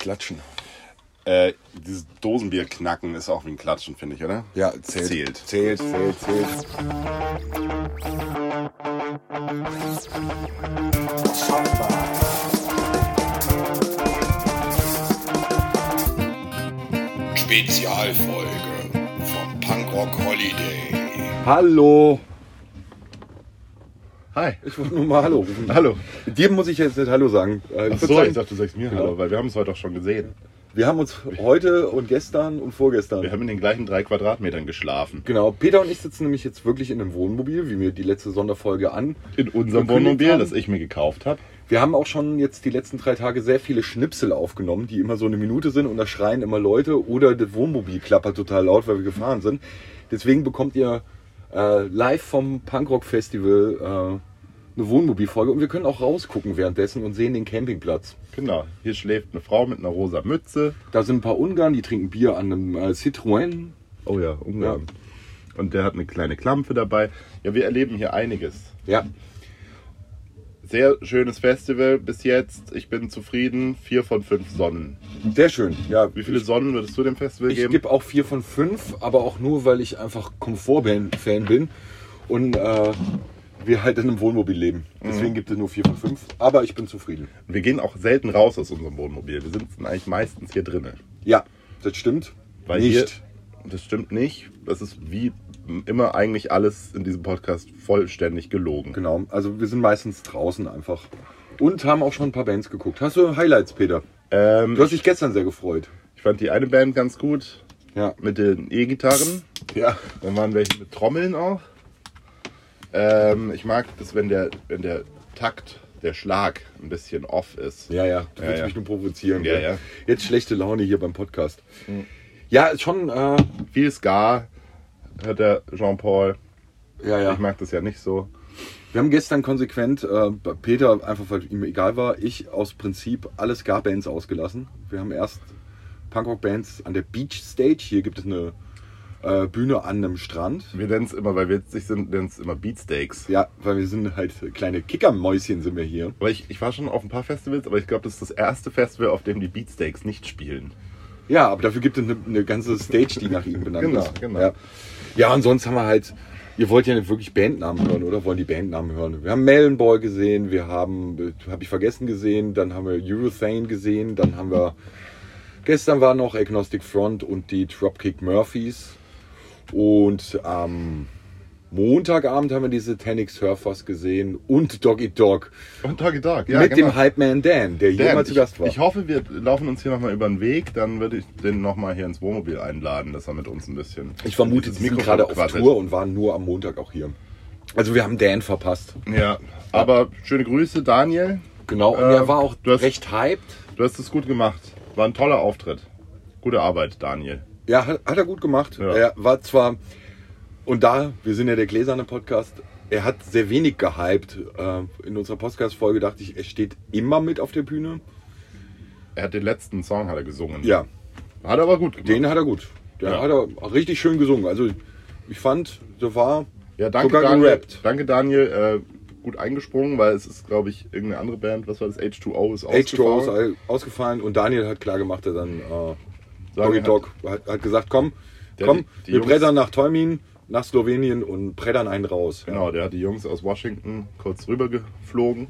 klatschen. Dieses Dosenbier knacken ist auch wie ein Klatschen, finde ich, oder? Ja, zählt. Zählt. Spezialfolge vom Punkrock Holiday. Hallo. Hi. Ich wollte nur mal Hallo rufen. Hallo. Dir muss ich jetzt nicht Hallo sagen. Achso, sagen, ich dachte, du sagst mir genau. Hallo, weil wir haben uns heute auch schon gesehen. Wir haben uns heute und gestern und vorgestern... Wir haben in den gleichen 3 Quadratmetern geschlafen. Genau, Peter und ich sitzen nämlich jetzt wirklich in einem Wohnmobil, wie wir die letzte Sonderfolge an. In unserem Wohnmobil, das ich mir gekauft habe. Wir haben auch schon jetzt die letzten 3 Tage sehr viele Schnipsel aufgenommen, die immer so eine Minute sind und da schreien immer Leute oder das Wohnmobil klappert total laut, weil wir gefahren sind. Deswegen bekommt ihr live vom Punkrock Festival eine Wohnmobilfolge und wir können auch rausgucken währenddessen und sehen den Campingplatz. Genau, hier schläft eine Frau mit einer rosa Mütze. Da sind ein paar Ungarn, die trinken Bier an einem Citroën. Oh ja, Ungarn. Ja. Und der hat eine kleine Klampe dabei. Ja, wir erleben hier einiges. Ja. Sehr schönes Festival bis jetzt. Ich bin zufrieden. 4 von 5 Sonnen. Sehr schön. Ja, Wie viele Sonnen würdest du dem Festival geben? Ich gebe auch 4 von 5, aber auch nur, weil ich einfach Komfort-Fan bin und wir halt in einem Wohnmobil leben. Deswegen gibt es nur 4 von 5, aber ich bin zufrieden. Wir gehen auch selten raus aus unserem Wohnmobil. Wir sitzen eigentlich meistens hier drinnen. Ja, das stimmt. Weil nicht. Hier, das stimmt nicht. Das ist wie immer eigentlich alles in diesem Podcast vollständig gelogen. Genau, also wir sind meistens draußen einfach. Und haben auch schon ein paar Bands geguckt. Hast du Highlights, Peter? Du hast dich gestern sehr gefreut. Ich fand die eine Band ganz gut. Ja. Mit den E-Gitarren. Ja. Dann waren welche mit Trommeln auch. Ich mag das, wenn der Takt, der Schlag ein bisschen off ist. Ja, du willst mich nur provozieren. Ja, gell? ja. Jetzt schlechte Laune hier beim Podcast. Ja, ist schon... Viel Ska hat der Jean-Paul. Ja. Ich mag das ja nicht so. Wir haben gestern konsequent, Peter einfach weil ihm egal war, ich aus Prinzip alle Ska-Bands ausgelassen. Wir haben erst Punkrock-Bands an der Beach Stage. Hier gibt es eine Bühne an einem Strand. Wir nennen es immer, weil wir witzig sind, nennen es immer Beatsteaks. Ja, weil wir sind halt kleine Kickermäuschen sind wir hier. Aber ich war schon auf ein paar Festivals, aber ich glaube, das ist das erste Festival, auf dem die Beatsteaks nicht spielen. Ja, aber dafür gibt es eine ganze Stage, die nach ihm benannt ist. Genau. Ja, und sonst haben wir halt, ihr wollt ja nicht wirklich Bandnamen hören, oder? Wollen die Bandnamen hören? Wir haben Melon Boy gesehen, wir haben, habe ich vergessen gesehen, dann haben wir Urethane gesehen, dann haben wir, gestern war noch Agnostic Front und die Dropkick Murphys. Und am Montagabend haben wir die Satanic Surfers gesehen und Doggy Dog. Und Doggy Dog, ja. Mit genau. dem Hype-Man Dan, der hier mal zu Gast war. Ich hoffe, wir laufen uns hier nochmal über den Weg. Dann würde ich den nochmal hier ins Wohnmobil einladen, dass er mit uns ein bisschen... Ich vermute, sie sind gerade auf Tour und waren nur am Montag auch hier. Also wir haben Dan verpasst. Ja, aber schöne Grüße, Daniel. Genau, und er war auch recht hyped. Du hast es gut gemacht. War ein toller Auftritt. Gute Arbeit, Daniel. Ja, hat er gut gemacht. Ja. Er war zwar, und da, wir sind ja der gläserne Podcast, er hat sehr wenig gehypt. In unserer Podcast-Folge dachte ich, er steht immer mit auf der Bühne. Er hat den letzten Song gesungen. Ja. Hat er aber gut gemacht. Den hat er gut. Den hat er richtig schön gesungen. Also ich fand, der war danke, sogar Daniel, gerappt. Danke Daniel, gut eingesprungen, weil es ist, glaube ich, irgendeine andere Band. Was war das? H2O ist ausgefallen. H2O ist ausgefallen und Daniel hat klar gemacht, er dann Doggy Dog hat gesagt, komm, die wir Jungs- brettern nach Tolmin, nach Slowenien und brettern einen raus. Genau, der hat die Jungs aus Washington kurz rüber geflogen.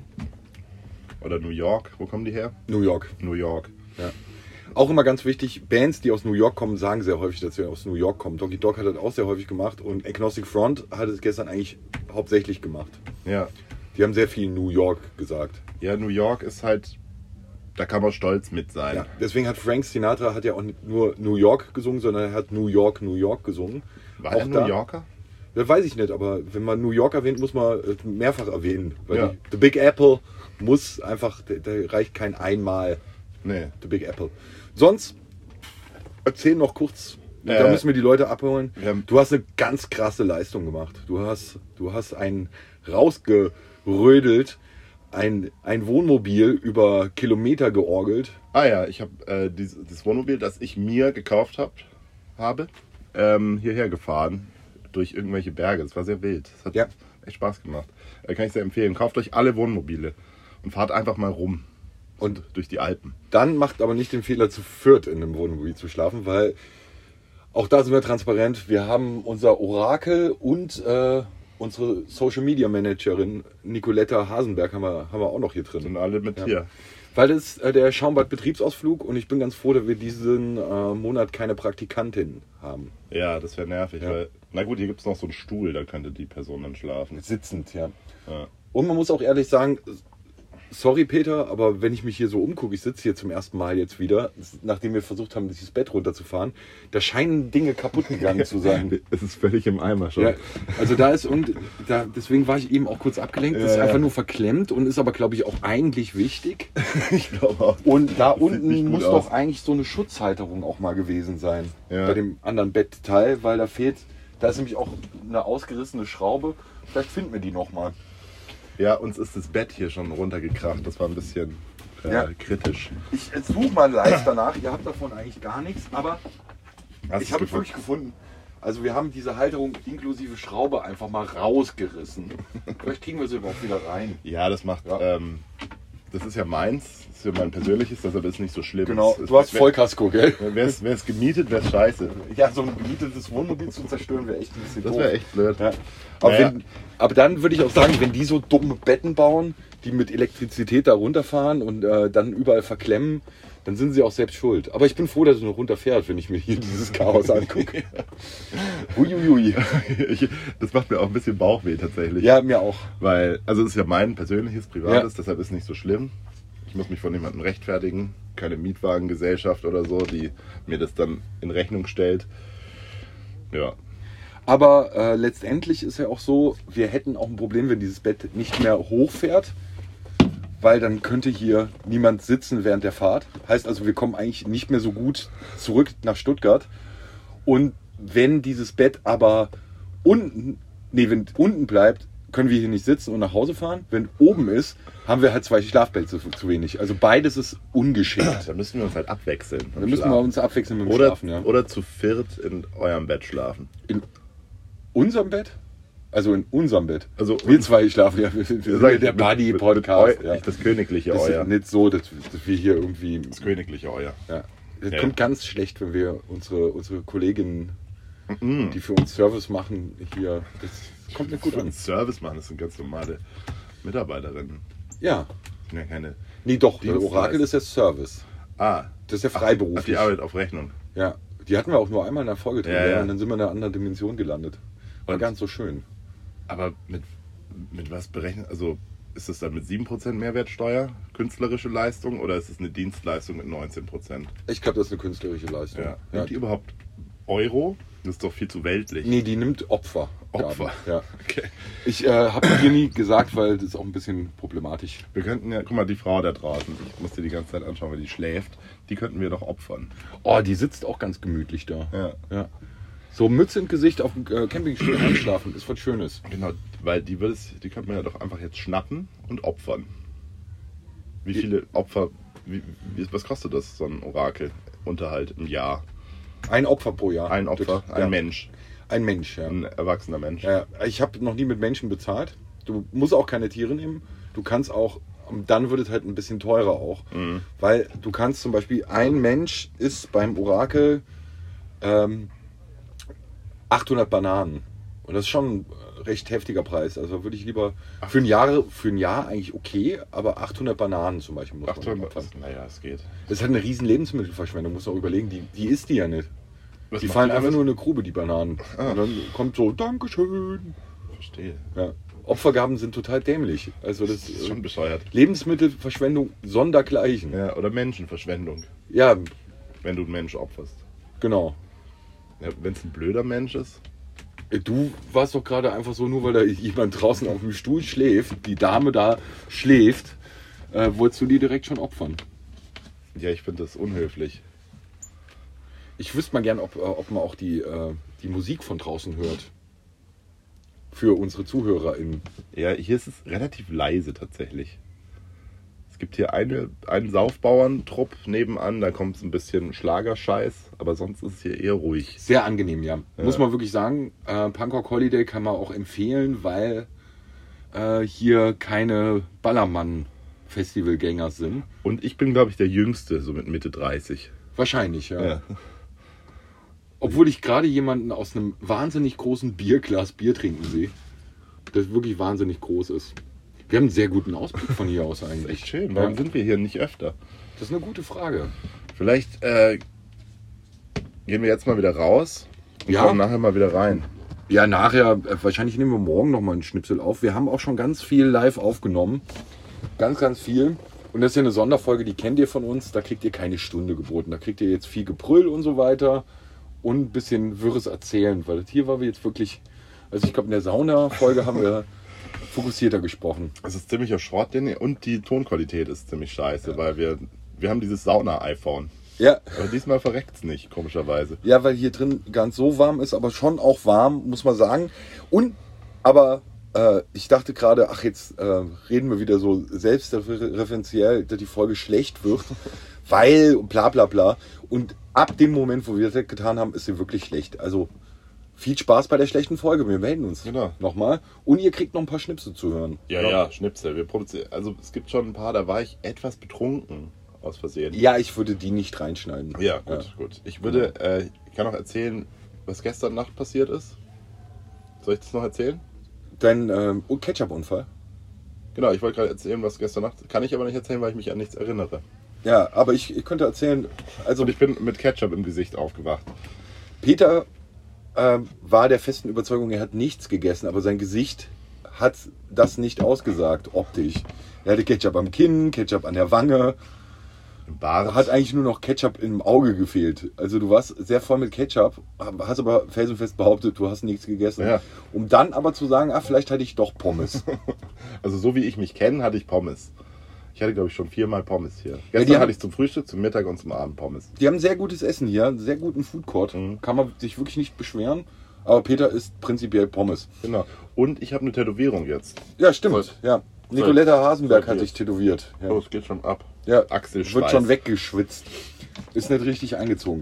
Oder New York. Wo kommen die her? New York. New York. Ja. Auch immer ganz wichtig, Bands, die aus New York kommen, sagen sehr häufig, dass sie aus New York kommen. Doggy Dog hat das auch sehr häufig gemacht und Agnostic Front hat es gestern eigentlich hauptsächlich gemacht. Ja. Die haben sehr viel New York gesagt. Ja, New York ist halt, da kann man stolz mit sein. Ja, deswegen hat Frank Sinatra hat ja auch nicht nur New York gesungen, sondern er hat New York gesungen. War auch er New Yorker? Das weiß ich nicht, aber wenn man New York erwähnt, muss man mehrfach erwähnen. Weil Ja. The Big Apple muss einfach, da reicht kein einmal Nee. The Big Apple. Sonst, erzähl noch kurz, da müssen wir die Leute abholen. Du hast eine ganz krasse Leistung gemacht. Du hast einen rausgerödelt, ein Wohnmobil über Kilometer georgelt. Ah ja, ich habe das Wohnmobil, das ich mir gekauft habe, hierher gefahren durch irgendwelche Berge. Das war sehr wild. Das hat echt Spaß gemacht. Kann ich sehr empfehlen. Kauft euch alle Wohnmobile und fahrt einfach mal rum. und durch die Alpen. Dann macht aber nicht den Fehler, zu viert in einem Wohnmobil zu schlafen, weil auch da sind wir transparent. Wir haben unser Orakel und unsere Social Media Managerin Nicoletta Hasenberg haben wir auch noch hier drin. Sind alle mit hier. Weil das ist der Schaumbad-Betriebsausflug und ich bin ganz froh, dass wir diesen Monat keine Praktikantin haben. Ja, das wäre nervig, Ja. weil, na gut, hier gibt es noch so einen Stuhl, da könnte die Person dann schlafen. Sitzend, ja. Ja. Und man muss auch ehrlich sagen, sorry Peter, aber wenn ich mich hier so umgucke, ich sitze hier zum ersten Mal jetzt wieder, nachdem wir versucht haben, dieses Bett runterzufahren, da scheinen Dinge kaputt gegangen zu sein. Es ist völlig im Eimer schon. Ja, also deswegen war ich eben auch kurz abgelenkt. Das ist Ja, einfach ja. nur verklemmt und ist aber, glaube ich, auch eigentlich wichtig. Ich glaube auch. Und da Das sieht nicht unten gut muss aus. doch eigentlich so eine Schutzhalterung auch mal gewesen sein. Ja. Bei dem anderen Bettteil, weil da ist nämlich auch eine ausgerissene Schraube. Vielleicht finden wir die nochmal. Ja, uns ist das Bett hier schon runtergekracht. Das war ein bisschen Ja. kritisch. Ich suche mal live danach. Ihr habt davon eigentlich gar nichts, aber Hast ich du's habe es gefunden? wirklich gefunden. Also wir haben diese Halterung inklusive Schraube einfach mal rausgerissen. Vielleicht kriegen wir sie überhaupt wieder rein. Ja, das macht. Ja. Das ist ja meins. Das ist ja mein persönliches, deshalb ist es nicht so schlimm. Genau, Es- du hast wär- Vollkasko, gell? Wäre es gemietet, wäre es scheiße. Ja, so ein gemietetes Wohnmobil zu zerstören wäre echt ein bisschen Das doof. wäre echt blöd. Ja. Aber, Naja. aber dann würde ich auch sagen, wenn die so dumme Betten bauen, die mit Elektrizität da runterfahren und dann überall verklemmen, dann sind sie auch selbst schuld. Aber ich bin froh, dass es noch runterfährt, wenn ich mir hier dieses Chaos angucke. Uiuiui. Das macht mir auch ein bisschen Bauchweh tatsächlich. Ja, mir auch. Weil, also es ist ja mein persönliches, privates, Ja. deshalb ist es nicht so schlimm. Ich muss mich von niemandem rechtfertigen. Keine Mietwagengesellschaft oder so, die mir das dann in Rechnung stellt. Ja. Aber letztendlich ist ja auch so, wir hätten auch ein Problem, wenn dieses Bett nicht mehr hochfährt, weil dann könnte hier niemand sitzen während der Fahrt. Heißt also, wir kommen eigentlich nicht mehr so gut zurück nach Stuttgart. Und wenn dieses Bett aber wenn unten bleibt, können wir hier nicht sitzen und nach Hause fahren. Wenn oben ist, haben wir halt 2 Schlafplätze zu wenig. Also beides ist ungeschickt. Da müssen wir uns halt abwechseln. beim Dann müssen wir Schlafen. uns abwechseln mit dem oder, Schlafen. Ja. oder zu viert in eurem Bett schlafen. In unserem Bett? Also in unserem Bett. Also wir zwei schlafen ja. Wir sind Sag ich, der mit- Buddy-Podcast. mit Ja. Nicht das königliche Das Euer. ist nicht so, dass wir hier irgendwie. Das königliche Euer. Ja. Das Ja. kommt ganz schlecht, wenn wir unsere Kolleginnen, Mhm. die für uns Service machen, hier. Das kommt nicht gut Für an. einen Service machen, das sind ganz normale Mitarbeiterinnen. Ja. Das sind ja keine. Nee, doch. Der Dienstleister. Orakel ist ja Service. Ah, Das ist ja ach, freiberuflich. die Arbeit auf Rechnung. Ja. Die hatten wir auch nur einmal in der Folge drin. Ja, ja. Und dann sind wir in einer anderen Dimension gelandet. War Und- ganz so schön. Aber mit was berechnet? Also ist es dann mit 7% Mehrwertsteuer künstlerische Leistung oder ist es eine Dienstleistung mit 19%? Ich glaube, das ist eine künstlerische Leistung. Ja. Nimmt die überhaupt Euro? Das ist doch viel zu weltlich. Nee, die nimmt Opfer. Opfer. Ja. Okay. Ich habe dir nie gesagt, weil das ist auch ein bisschen problematisch. Wir könnten ja, guck mal, die Frau da draußen, ich muss dir die ganze Zeit anschauen, weil die schläft, die könnten wir doch opfern. Oh, die sitzt auch ganz gemütlich da. Ja. Ja. So Mütze im Gesicht auf dem Campingstuhl einschlafen ist was Schönes. Genau, weil die könnten wir ja doch einfach jetzt schnappen und opfern. Wie viele Opfer, was kostet das, so ein Orakel-Unterhalt im Jahr? Ein Opfer pro Jahr. Ein Opfer, Das- ein ja. Mensch, Ein Mensch, ja. ein erwachsener Mensch. Ja, ich habe noch nie mit Menschen bezahlt. Du musst auch keine Tiere nehmen. Du kannst auch, dann wird es halt ein bisschen teurer auch. Mhm. Weil du kannst zum Beispiel, ein Mensch isst beim Orakel 800 Bananen. Und das ist schon ein recht heftiger Preis. Also würde ich lieber für ein Jahr eigentlich okay, aber 800 Bananen zum Beispiel muss man 800, opfern. naja, es geht. Das ist halt eine riesen Lebensmittelverschwendung, muss man auch überlegen. Die isst die ja nicht. Was Die macht fallen die einfach damit? nur in eine Grube, die Bananen. Ah. Und dann kommt so, Dankeschön. Verstehe. Ja. Opfergaben sind total dämlich. Also das Das ist schon bescheuert. Lebensmittelverschwendung sondergleichen. Ja, oder Menschenverschwendung, Ja, wenn du einen Mensch opferst. genau. Ja, wenn es ein blöder Mensch ist. Du warst doch gerade einfach so, nur weil da jemand draußen auf dem Stuhl schläft, die Dame da schläft, wolltest du die direkt schon opfern. Ja, ich finde das unhöflich. Ich wüsste mal gern, ob man auch die Musik von draußen hört. Für unsere ZuhörerInnen. Ja, hier ist es relativ leise tatsächlich. Es gibt hier einen Saufbauerntrupp nebenan, da kommt ein bisschen Schlagerscheiß, aber sonst ist es hier eher ruhig. Sehr angenehm, ja. Muss man wirklich sagen. Punkrock Holiday kann man auch empfehlen, weil hier keine Ballermann-Festival Festivalgängers sind. Und ich bin, glaube ich, der Jüngste, so mit Mitte 30. Wahrscheinlich, ja. Ja. Obwohl ich gerade jemanden aus einem wahnsinnig großen Bierglas Bier trinken sehe, das wirklich wahnsinnig groß ist. Wir haben einen sehr guten Ausblick von hier aus eigentlich. Echt schön. Warum sind wir hier nicht öfter? Das ist eine gute Frage. Vielleicht gehen wir jetzt mal wieder raus und kommen nachher mal wieder rein. Ja, nachher, wahrscheinlich nehmen wir morgen nochmal einen Schnipsel auf. Wir haben auch schon ganz viel live aufgenommen. Ganz, ganz viel. Und das ist ja eine Sonderfolge, die kennt ihr von uns. Da kriegt ihr keine Stunde geboten. Da kriegt ihr jetzt viel Gebrüll und so weiter. Und ein bisschen wirres Erzählen. Weil hier war wir jetzt wirklich, also ich glaube in der Sauna-Folge haben wir fokussierter gesprochen. Es ist ziemlicher Schrott und die Tonqualität ist ziemlich scheiße, weil wir haben dieses Sauna-iPhone. Ja. Aber diesmal verreckt es nicht, komischerweise. Ja, weil hier drin ganz so warm ist, aber schon auch warm, muss man sagen. Und, aber ich dachte gerade, ach, jetzt reden wir wieder so selbstreferenziell, dass die Folge schlecht wird, weil bla bla bla. Und ab dem Moment, wo wir das getan haben, ist sie wirklich schlecht. Also viel Spaß bei der schlechten Folge. Wir melden uns nochmal. Und ihr kriegt noch ein paar Schnipsel zu hören. Ja, Schnipsel. Wir produzieren. Also es gibt schon ein paar, da war ich etwas betrunken. Aus Versehen. Ja, ich würde die nicht reinschneiden. Ja, gut. Ich kann noch erzählen, was gestern Nacht passiert ist. Soll ich das noch erzählen? Dein Ketchup-Unfall? Genau, ich wollte gerade erzählen, was gestern Nacht... Kann ich aber nicht erzählen, weil ich mich an nichts erinnere. Ja, aber ich könnte erzählen... Also und ich bin mit Ketchup im Gesicht aufgewacht. Peter war der festen Überzeugung, er hat nichts gegessen, aber sein Gesicht hat das nicht ausgesagt, optisch. Er hatte Ketchup am Kinn, Ketchup an der Wange... Bart. Hat eigentlich nur noch Ketchup im Auge gefehlt. Also du warst sehr voll mit Ketchup, hast aber felsenfest behauptet, du hast nichts gegessen. Ja. Um dann aber zu sagen, vielleicht hatte ich doch Pommes. Also so wie ich mich kenne, hatte ich Pommes. Ich hatte, glaube ich, schon 4-mal Pommes hier. Ja, Gestern hatte ich zum Frühstück, zum Mittag und zum Abend Pommes. Die haben sehr gutes Essen hier, einen sehr guten Foodcourt. Kann man sich wirklich nicht beschweren. Aber Peter isst prinzipiell Pommes. Genau. Und ich habe eine Tätowierung jetzt. Ja, stimmt. Ja. Nicoletta Hasenberg hat sich tätowiert. Ja. Oh, es geht schon ab. Ja, Achselschweiß. wird schon weggeschwitzt. Ist nicht richtig eingezogen.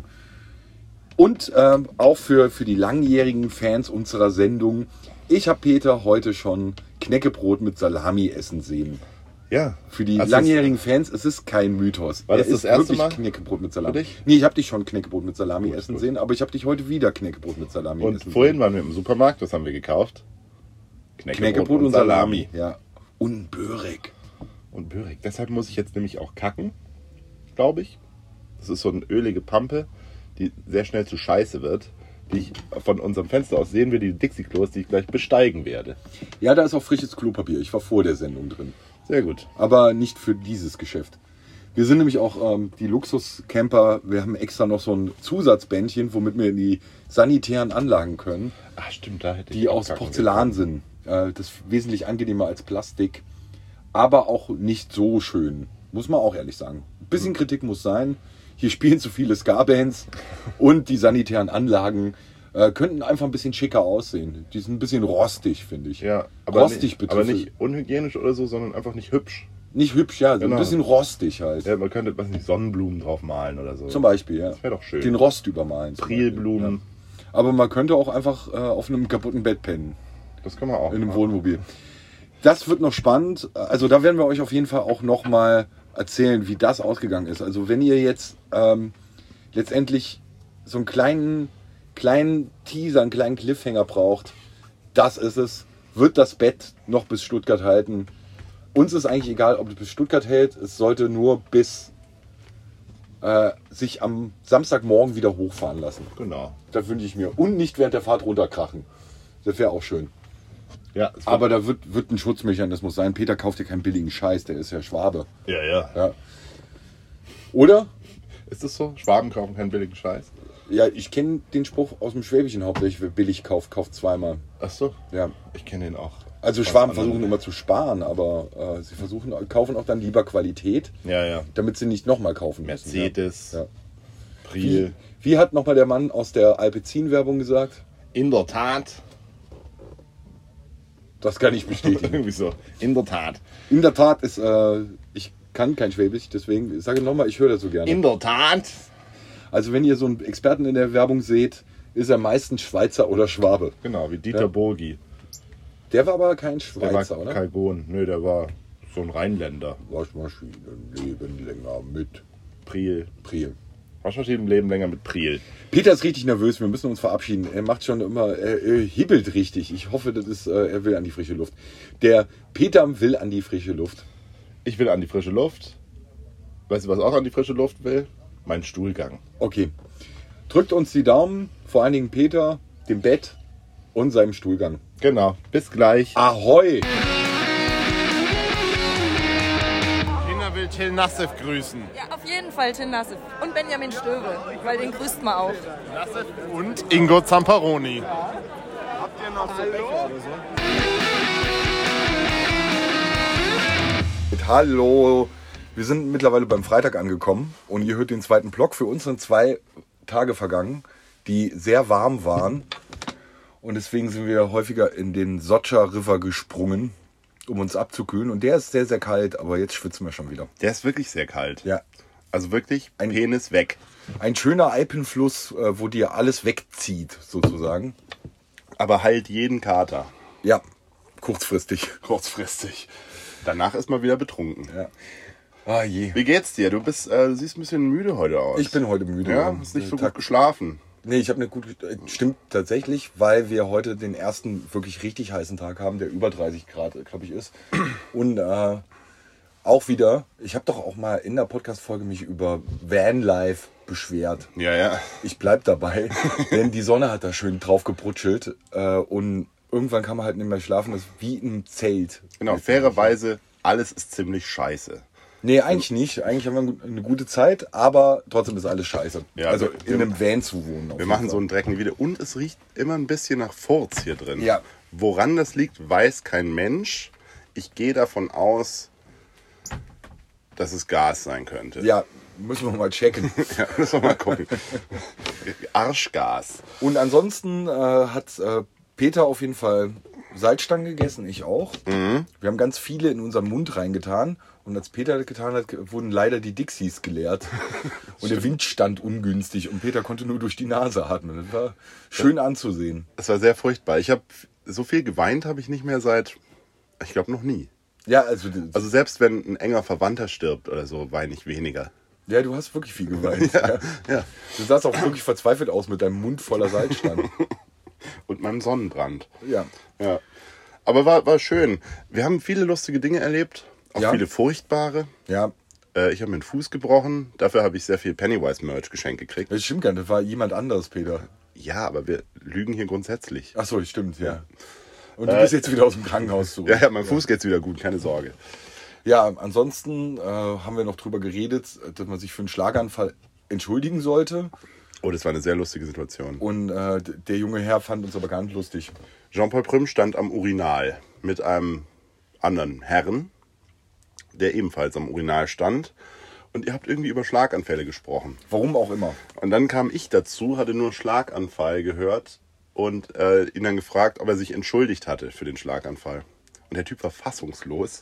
Und auch für die langjährigen Fans unserer Sendung. Ich habe Peter heute schon Knäckebrot mit Salami essen sehen. Ja. Für die langjährigen Fans, es ist kein Mythos. War das das erste Mal? Knäckebrot mit Salami. Für dich? Nee, ich habe dich schon Knäckebrot mit Salami essen sehen, aber ich habe dich heute wieder Knäckebrot mit Salami und essen sehen. Und vorhin waren wir im Supermarkt, was haben wir gekauft? Knäckebrot und Salami. Ja. Und Börek. Und Börek. Deshalb muss ich jetzt nämlich auch kacken, glaube ich. Das ist so eine ölige Pampe, die sehr schnell zu Scheiße wird, die ich von unserem Fenster aus sehen will, die Dixie-Klos, die ich gleich besteigen werde. Ja, da ist auch frisches Klopapier. Ich war vor der Sendung drin. Sehr gut. Aber nicht für dieses Geschäft. Wir sind nämlich auch die Luxuscamper. Wir haben extra noch so ein Zusatzbändchen, womit wir in die sanitären Anlagen können. Ach stimmt, da hätte ich die auch aus Porzellan sind. Das ist wesentlich angenehmer als Plastik. Aber auch nicht so schön. Muss man auch ehrlich sagen. Ein bisschen Kritik muss sein. Hier spielen zu viele Ska-Bands. Und die sanitären Anlagen könnten einfach ein bisschen schicker aussehen. Die sind ein bisschen rostig, finde ich. Ja, aber rostig aber nicht unhygienisch oder so, sondern einfach nicht hübsch. Nicht hübsch, ja. So genau. Ein bisschen rostig halt. Ja, man könnte, was nicht, Sonnenblumen drauf malen oder so. Zum Beispiel, ja. Das wäre doch schön. Den Rost übermalen. Prilblumen. Ja. Aber man könnte auch einfach auf einem kaputten Bett pennen. Das kann man auch. In einem Wohnmobil. Das wird noch spannend. Also da werden wir euch auf jeden Fall auch nochmal erzählen, wie das ausgegangen ist. Also wenn ihr jetzt letztendlich so einen kleinen Teaser, einen kleinen Cliffhanger braucht, das ist es. Wird das Bett noch bis Stuttgart halten? Uns ist eigentlich egal, ob es bis Stuttgart hält. Es sollte nur bis sich am Samstagmorgen wieder hochfahren lassen. Genau. Das wünsche ich mir. Und nicht während der Fahrt runterkrachen. Das wäre auch schön. Ja, aber da wird ein Schutzmechanismus sein. Peter kauft ja keinen billigen Scheiß, der ist ja Schwabe. Ja. Oder? Ist das so? Schwaben kaufen keinen billigen Scheiß? Ja, ich kenne den Spruch aus dem Schwäbischen hauptsächlich, wer billig kauft zweimal. Ach so? Ja. Ich kenne den auch. Also Schwaben versuchen immer zu sparen, aber sie kaufen auch dann lieber Qualität, ja. damit sie nicht nochmal kaufen müssen. Mercedes, ja. Priel. Wie hat nochmal der Mann aus der Alpecin-Werbung gesagt? In der Tat. Das kann ich bestätigen. Irgendwie so. In der Tat. In der Tat ist, ich kann kein Schwäbisch, deswegen sage ich nochmal, ich höre das so gerne. In der Tat. Also wenn ihr so einen Experten in der Werbung seht, ist er meistens Schweizer oder Schwabe. Genau, wie Dieter Bogi. Der war aber kein Schweizer, der war oder? Kalgon. Nö, der war So ein Rheinländer. Waschmaschinen leben länger mit Priel. Priel. Waschmaschinen leben länger mit Priel. Peter ist richtig nervös, wir müssen uns verabschieden. Er macht schon immer, er hibbelt richtig. Ich hoffe, das ist, er will an die frische Luft. Der Peter will an die frische Luft. Ich will an die frische Luft. Weißt du, was auch an die frische Luft will? Mein Stuhlgang. Okay. Drückt uns die Daumen, vor allen Dingen Peter, dem Bett und seinem Stuhlgang. Genau. Bis gleich. Ahoi! Tina will Till Nassif grüßen. Ja, auf jeden Fall Till Nassif. Und Benjamin Stöbe, weil den grüßt man auch. Nassif und Ingo Zamparoni. Habt ihr noch so Becher oder so? Hallo! Wir sind mittlerweile beim Freitag angekommen und ihr hört den zweiten Block. Für uns sind 2 Tage vergangen, die sehr warm waren. Und deswegen sind wir häufiger in den Sotscher River gesprungen, um uns abzukühlen. Und der ist sehr, sehr kalt, aber jetzt schwitzen wir schon wieder. Der ist wirklich sehr kalt. Ja. Also wirklich ein Penis weg. Ein schöner Alpenfluss, wo dir alles wegzieht, sozusagen. Aber heilt jeden Kater. Ja, kurzfristig. Kurzfristig. Danach ist man wieder betrunken. Ja. Ah je. Wie geht's dir? Du siehst ein bisschen müde heute aus. Ich bin heute müde. Ja, hast nicht so gut geschlafen. Nee, ich habe eine gute. Stimmt tatsächlich, weil wir heute den ersten wirklich richtig heißen Tag haben, der über 30 Grad, glaube ich, ist. Und auch wieder, ich habe doch auch mal in der Podcast-Folge mich über Vanlife beschwert. Ja. Ich bleib dabei, denn die Sonne hat da schön drauf gebrutschelt und irgendwann kann man halt nicht mehr schlafen, das ist wie im Zelt. Genau, fairerweise, alles ist ziemlich scheiße. Nee, eigentlich nicht. Eigentlich haben wir eine gute Zeit, aber trotzdem ist alles scheiße. Ja, also in einem Van zu wohnen. Wir machen so einen Dreck nie wieder. Und es riecht immer ein bisschen nach Furz hier drin. Ja. Woran das liegt, weiß kein Mensch. Ich gehe davon aus, dass es Gas sein könnte. Ja, müssen wir mal checken. Ja, müssen wir mal gucken. Arschgas. Und ansonsten hat Peter auf jeden Fall Salzstangen gegessen, ich auch. Mhm. Wir haben ganz viele in unseren Mund reingetan. Und als Peter das getan hat, wurden leider die Dixies geleert. Und der Wind stand ungünstig und Peter konnte nur durch die Nase atmen. Das war schön anzusehen. Es war sehr furchtbar. Ich habe so viel geweint, habe ich nicht mehr seit, ich glaube, noch nie. Ja, also selbst wenn ein enger Verwandter stirbt oder so, weine ich weniger. ja, du hast wirklich viel geweint. Ja. Du sahst auch wirklich verzweifelt aus mit deinem Mund voller Salzstangen. Und meinem Sonnenbrand. Ja. Ja. Aber war schön. Wir haben viele lustige Dinge erlebt. Auch Ja. viele furchtbare. Ja, Ich habe mir den Fuß gebrochen. Dafür habe ich sehr viel Pennywise-Merch geschenkt gekriegt. das stimmt gar nicht. Das war jemand anderes, Peter. Ja, aber wir lügen hier grundsätzlich. Ach so, stimmt, ja. Und du bist jetzt wieder aus dem Krankenhaus zurück. Ja, meinem Fuß geht's wieder gut, keine Sorge. Ja, ansonsten haben wir noch drüber geredet, dass man sich für einen Schlaganfall entschuldigen sollte. Oh, das war eine sehr lustige Situation. Und der junge Herr fand uns aber gar nicht lustig. Jean-Paul Prüm stand am Urinal mit einem anderen Herrn, der ebenfalls am Urinal stand. Und ihr habt irgendwie über Schlaganfälle gesprochen. Warum auch immer. Und dann kam ich dazu, hatte nur Schlaganfall gehört und ihn dann gefragt, ob er sich entschuldigt hatte für den Schlaganfall. Und der Typ war fassungslos.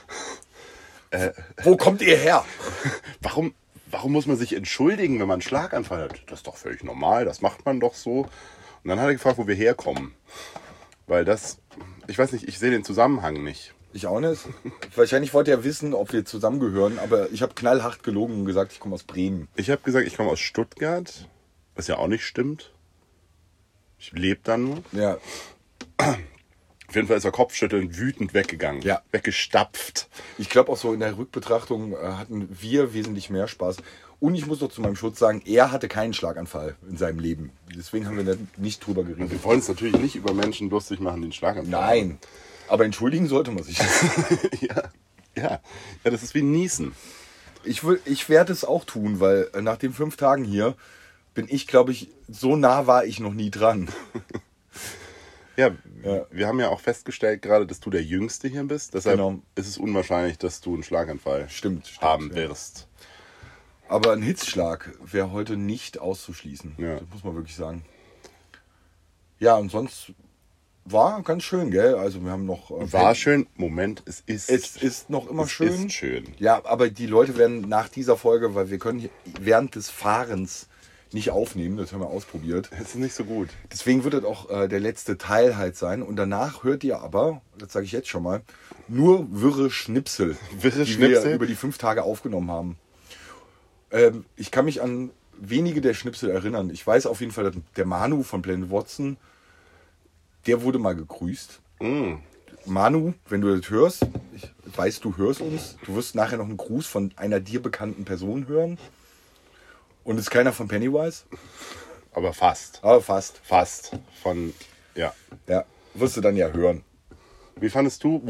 Wo kommt ihr her? Warum muss man sich entschuldigen, wenn man einen Schlaganfall hat? Das ist doch völlig normal, das macht man doch so. Und dann hat er gefragt, wo wir herkommen. Weil ich weiß nicht, ich sehe den Zusammenhang nicht. Ich auch nicht. Wahrscheinlich wollte er wissen, ob wir zusammengehören, aber ich habe knallhart gelogen und gesagt, ich komme aus Bremen. Ich habe gesagt, ich komme aus Stuttgart, was ja auch nicht stimmt. Ich lebe da nur. Ja, Auf jeden Fall ist er kopfschüttelnd wütend weggegangen. Ja. Weggestapft. ich glaube auch so in der Rückbetrachtung hatten wir wesentlich mehr Spaß. Und ich muss noch zu meinem Schutz sagen, er hatte keinen Schlaganfall in seinem Leben. Deswegen haben wir da nicht drüber geredet. Wir wollen uns natürlich nicht über Menschen lustig machen, die einen Schlaganfall haben. Nein, aber entschuldigen sollte man sich. Ja, das ist wie Niesen. Ich werde es auch tun, weil nach den 5 Tagen hier bin ich, glaube ich, so nah war ich noch nie dran. Ja, wir haben ja auch festgestellt gerade, dass du der Jüngste hier bist. Deshalb Genau. ist es unwahrscheinlich, dass du einen Schlaganfall Stimmt, haben ja. wirst. Aber ein Hitzschlag wäre heute nicht auszuschließen. Ja. Das muss man wirklich sagen. Ja, und sonst war ganz schön, gell? Also wir haben noch... War schön. Moment, es ist. Es ist noch immer es schön. ist schön. Ja, aber die Leute werden nach dieser Folge, weil wir können während des Fahrens nicht aufnehmen. Das haben wir ausprobiert. Das ist nicht so gut. Deswegen wird das auch der letzte Teil halt sein. Und danach hört ihr aber, das sage ich jetzt schon mal, nur wirre Schnipsel, die wir über die 5 Tage aufgenommen haben. Ich kann mich an wenige der Schnipsel erinnern. Ich weiß auf jeden Fall, dass der Manu von Planet Watson, der wurde mal gegrüßt. Manu, wenn du das hörst, ich weiß, du hörst uns. Du wirst nachher noch einen Gruß von einer dir bekannten Person hören. Und ist keiner von Pennywise? Aber fast. Aber fast. Fast. Von, ja. Ja, wirst du dann ja hören. Wie fandest du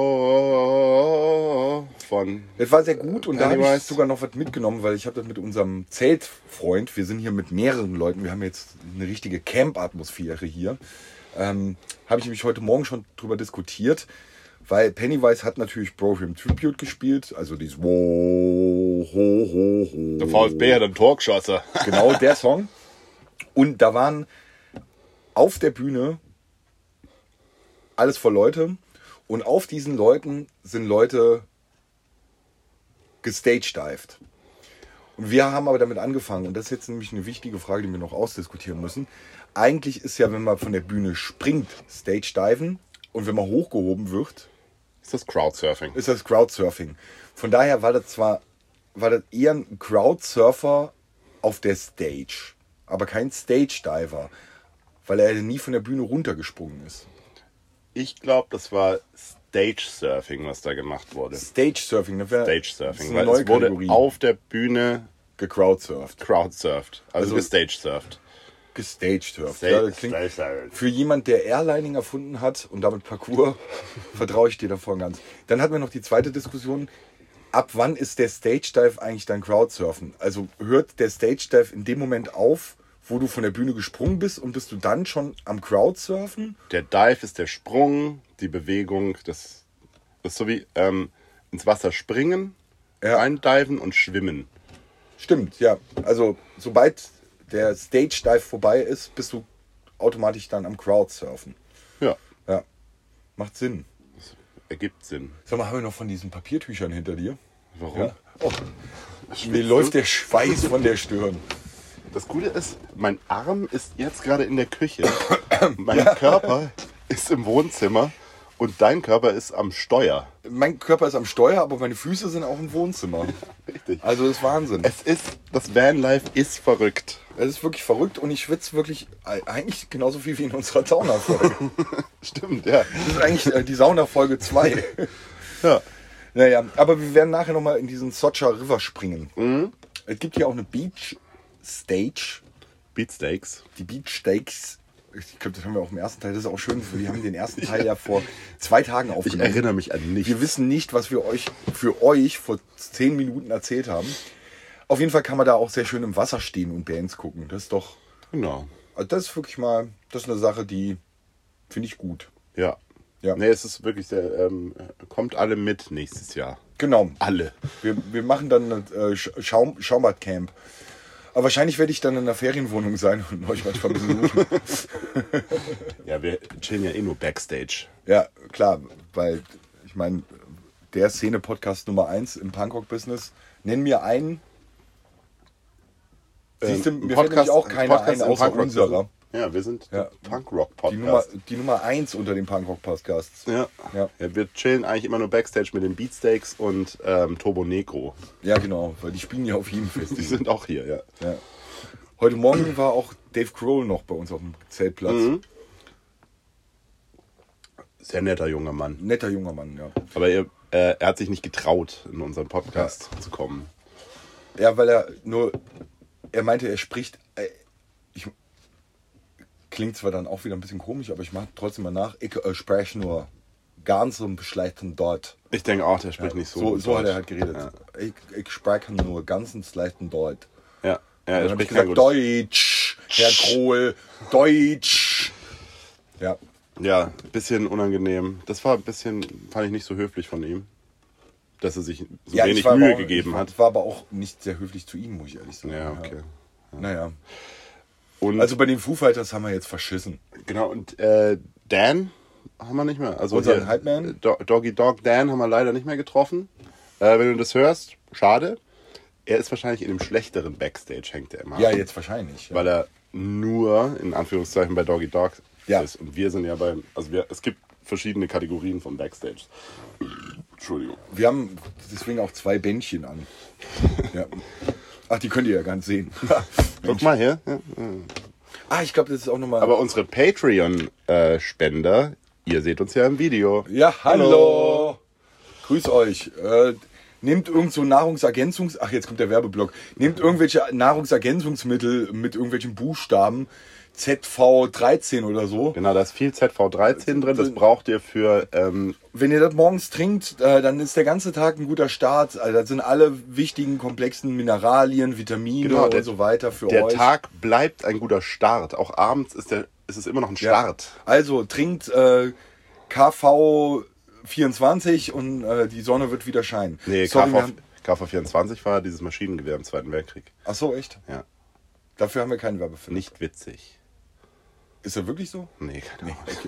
Wow von Das war sehr gut und da habe ich Pennywise? sogar noch was mitgenommen, weil ich habe das mit unserem Zeltfreund, wir sind hier mit mehreren Leuten, wir haben jetzt eine richtige Camp-Atmosphäre hier, habe ich nämlich heute Morgen schon drüber diskutiert, weil Pennywise hat natürlich Bohemian Tribute gespielt, also dieses Wo, ho, ho, ho. Der VfB hat einen Tor geschossen. Genau, der Song. Und da waren auf der Bühne alles voll Leute und auf diesen Leuten sind Leute gestagedived. Und wir haben aber damit angefangen, und das ist jetzt nämlich eine wichtige Frage, die wir noch ausdiskutieren müssen. Eigentlich ist ja, wenn man von der Bühne springt, Stage-Diven, und wenn man hochgehoben wird, Ist das Crowdsurfing? ist das Crowdsurfing. Von daher war das eher ein Crowdsurfer auf der Stage, aber kein Stage-Diver, weil er nie von der Bühne runtergesprungen ist. Ich glaube, das war Stage-Surfing, was da gemacht wurde. Stage-Surfing, das wäre Stage-Surfing, eine weil neue es wurde Kategorie. auf der Bühne Gecrowdsurft. crowdsurft, also Also- gestaged-surft. Gestaged-surft. Ja, das klingt, für jemand, der Airlining erfunden hat und damit Parkour, vertraue ich dir davon ganz. Dann hatten wir noch die zweite Diskussion. Ab wann ist der Stage-Dive eigentlich dein Crowdsurfen? Also hört der Stage-Dive in dem Moment auf, wo du von der Bühne gesprungen bist und bist du dann schon am Crowdsurfen? Der Dive ist der Sprung, die Bewegung, das ist so wie ins Wasser springen, Ja. reindiven und schwimmen. Stimmt, ja. Also sobald der Stage-Dive vorbei ist, bist du automatisch dann am Crowdsurfen. Ja, Ja, macht Sinn. ergibt Sinn. Sag mal, haben wir noch von diesen Papiertüchern hinter dir? Warum? Ja. Oh, mir läuft der Schweiß von der Stirn. Das Gute ist, mein Arm ist jetzt gerade in der Küche, mein Körper ist im Wohnzimmer und dein Körper ist am Steuer. Mein Körper ist am Steuer, aber meine Füße sind auch im Wohnzimmer. Richtig. Also das ist Wahnsinn. Das Vanlife ist verrückt. Es ist wirklich verrückt und ich schwitze wirklich eigentlich genauso viel wie in unserer Saunafolge. Stimmt, ja. Das ist eigentlich die Saunafolge 2. Ja. Naja, aber wir werden nachher nochmal in diesen Socha River springen. Es gibt hier auch eine Beach Stage. Beatsteaks. Die Beach Steaks. Ich glaube, das haben wir auch im ersten Teil. Das ist auch schön. Wir haben den ersten Teil ja vor 2 Tagen Ich aufgenommen. erinnere mich an nichts. Wir wissen nicht, was wir für euch vor 10 Minuten erzählt haben. Auf jeden Fall kann man da auch sehr schön im Wasser stehen und Bands gucken. Das ist doch, Genau. also das ist wirklich mal, das ist eine Sache, die finde ich gut. Ja. Ja. Nee, es ist wirklich sehr, kommt alle mit nächstes Jahr. Genau. Alle. Wir machen dann ein Schaumbadcamp. Aber wahrscheinlich werde ich dann in einer Ferienwohnung sein und euch manchmal besuchen. Ja, wir chillen ja eh nur Backstage. Ja, klar, weil ich meine, der Szene-Podcast Nummer 1 im Punkrock-Business. Nenn mir einen. Siehst du, mir fällt nämlich auch keiner ein, im außer Punkrock. unserer. Ja, wir sind Ja. der Punkrock-Podcast. Die Nummer 1 unter den Punkrock-Podcasts. Ja. Ja. Ja, wir chillen eigentlich immer nur Backstage mit den Beatsteaks und Turbo Negro. Ja, genau, weil die spielen ja auf jedem Die Festival. sind auch hier, ja. Ja. Heute Morgen war auch Dave Grohl noch bei uns auf dem Zeltplatz. Sehr netter junger Mann. Netter junger Mann, ja. Aber er hat sich nicht getraut, in unseren Podcast zu kommen. Ja, weil er meinte, er spricht, klingt zwar dann auch wieder ein bisschen komisch, aber ich mache trotzdem mal nach, ich spreche nur ganz so schlechten Deutsch. Ich denke auch, der spricht nicht so. So hat er halt Deutsch. geredet. Ja. Ich spreche nur ganz schlechten Deutsch. Ja, er Dann habe ich spricht gesagt, kein gutes. Deutsch, Herr Krohl, Deutsch. Ja, Ja, bisschen unangenehm. Das war fand ich nicht so höflich von ihm. Dass er sich so ja, wenig war Mühe aber auch, gegeben hat. Ich war aber auch nicht sehr höflich zu ihm, muss ich ehrlich sagen. Ja, okay. Naja. Und Also bei den Foo Fighters haben wir jetzt verschissen. genau, und Dan haben wir nicht mehr. Also Unseren hier, Hype-Man? Doggy Dog Dan haben wir leider nicht mehr getroffen. Wenn du das hörst, schade. Er ist wahrscheinlich in dem schlechteren Backstage, hängt er immer. Ja, jetzt wahrscheinlich. Ja. Weil er nur, in Anführungszeichen, bei Doggy Dog Ja. ist. Und wir sind ja es gibt verschiedene Kategorien von Backstage. Entschuldigung. Wir haben deswegen auch 2 Bändchen an. Ja. Ach, die könnt ihr ja gar nicht sehen. Guck mal hier. Ja. Ich glaube, das ist auch nochmal... Aber unsere Patreon-Spender, ihr seht uns ja im Video. Ja, hallo. Grüß euch. Nehmt irgend so Ach, jetzt kommt der Werbeblock. Nehmt irgendwelche Nahrungsergänzungsmittel mit irgendwelchen Buchstaben. ZV13 oder so. Genau, da ist viel ZV13 drin. Das braucht ihr für... Wenn ihr das morgens trinkt, dann ist der ganze Tag ein guter Start. Also das sind alle wichtigen, komplexen Mineralien, Vitamine und so weiter für euch. Der Tag bleibt ein guter Start. Auch abends ist es immer noch ein Start. Ja. Also trinkt KV24 und die Sonne wird wieder scheinen. Nee, KV24 war dieses Maschinengewehr im Zweiten Weltkrieg. Ach so, echt? Ja. Dafür haben wir keinen Werbefilm. Nicht witzig. Ist er wirklich so? Nee, keine Ahnung. Okay.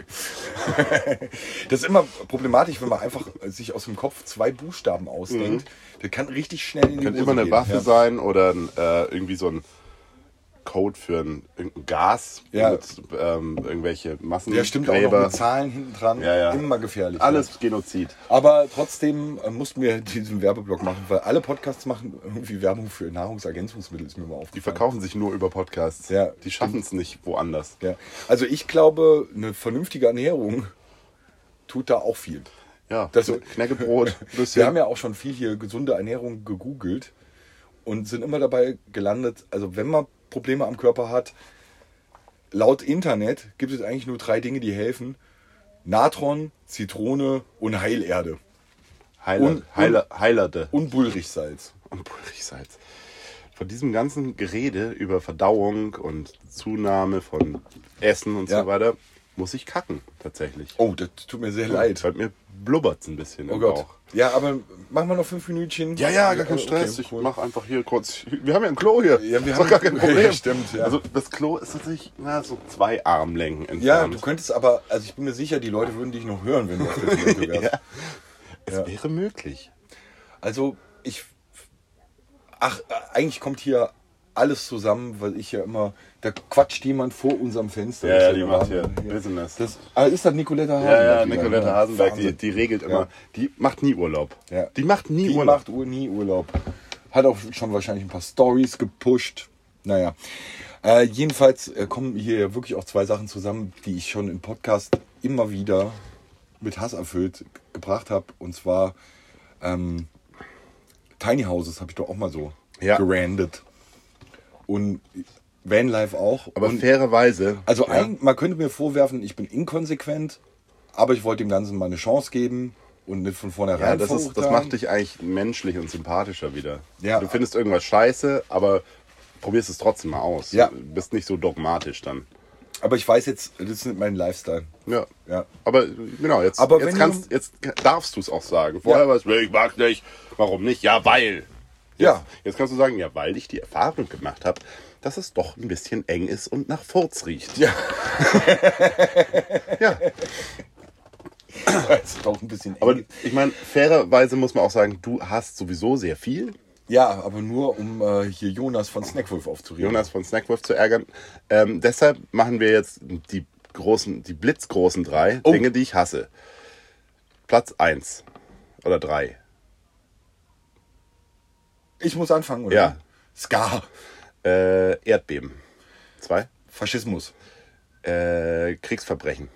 Das ist immer problematisch, wenn man einfach sich aus dem Kopf 2 Buchstaben ausdenkt. Das kann richtig schnell in die Könnte Hose immer eine gehen. Waffe sein oder irgendwie so ein Code für irgendein Gas mit irgendwelche Massengräber. Ja, stimmt, auch noch mit Zahlen hinten dran. Ja. Immer gefährlich. Alles Genozid. Aber trotzdem mussten wir diesen Werbeblock machen, weil alle Podcasts machen irgendwie Werbung für Nahrungsergänzungsmittel, ist mir mal aufgefallen. Die verkaufen sich nur über Podcasts. Ja. Die schaffen es nicht woanders. Ja. Also ich glaube, eine vernünftige Ernährung tut da auch viel. Ja, Das- Knäckebrot. Wir haben ja auch schon viel hier gesunde Ernährung gegoogelt und sind immer dabei gelandet, also wenn man Probleme am Körper hat, laut Internet gibt es eigentlich nur 3 Dinge, die helfen. Natron, Zitrone und Heilerde. Heilerde. Und Bullrichsalz. Und Bullrichsalz. Von diesem ganzen Gerede über Verdauung und Zunahme von Essen und Ja. so weiter, muss ich kacken, tatsächlich. Oh, das tut mir sehr leid. Weil mir blubbert es ein bisschen Oh im Gott. Bauch. Ja, aber machen wir noch 5 Minütchen. Ja, gar kein Stress. Okay, Ich cool. mach einfach hier kurz. Wir haben ja ein Klo hier. Ja, wir ist haben doch gar kein Problem. Ja, stimmt, ja. Also das Klo ist tatsächlich so 2 Armlängen Ja, entfernt. du könntest aber, also ich bin mir sicher, die Leute würden dich noch hören, wenn du auf der Toilette wärst. Ja, es wäre möglich. Also eigentlich kommt hier alles zusammen, weil ich ja immer, da quatscht jemand vor unserem Fenster. Ja, Das ist die der macht Wahnsinn. hier Business. Ist das Nicoletta Hasenberg? Ja, Nicoletta Hasenberg, Wahnsinn. die regelt immer. Ja. Die macht nie Urlaub. Ja. Die macht nie Die Urlaub. macht nie Urlaub. Hat auch schon wahrscheinlich ein paar Stories gepusht. Naja. Jedenfalls kommen hier wirklich auch 2 Sachen zusammen, die ich schon im Podcast immer wieder mit Hass erfüllt gebracht habe. Und zwar Tiny Houses habe ich doch auch mal so gerandet. Und Vanlife auch. Aber und, fairerweise. also ja, man könnte mir vorwerfen, ich bin inkonsequent, aber ich wollte dem Ganzen mal eine Chance geben und nicht von vornherein das verurteilen. macht dich eigentlich menschlich und sympathischer wieder. Ja. Du findest irgendwas scheiße, aber probierst es trotzdem mal aus. Ja. Du bist nicht so dogmatisch dann. Aber ich weiß jetzt, das ist nicht mein Lifestyle. Ja. Ja. Aber genau, jetzt darfst du es auch sagen. Vorher war es, ich mag nicht. Warum nicht? Ja, weil. Jetzt kannst du sagen, ja, weil ich die Erfahrung gemacht habe, dass es doch ein bisschen eng ist und nach Furz riecht. Ja. Ja. Das ist doch ein bisschen Aber eng. ich meine, fairerweise muss man auch sagen, du hast sowieso sehr viel. Ja, aber nur um hier Jonas von Snackwolf aufzuregen. Jonas von Snackwolf zu ärgern. Deshalb machen wir jetzt die blitzgroßen 3 Dinge, die ich hasse. Platz 1 oder 3. Ich muss anfangen, oder? Ja. Ska. Erdbeben. 2. Faschismus. Kriegsverbrechen.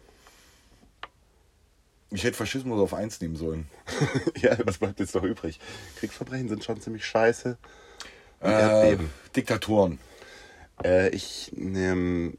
Ich hätte Faschismus auf 1 nehmen sollen. Ja, was bleibt jetzt noch übrig? Kriegsverbrechen sind schon ziemlich scheiße. Und Erdbeben. Diktatoren. Ich nehme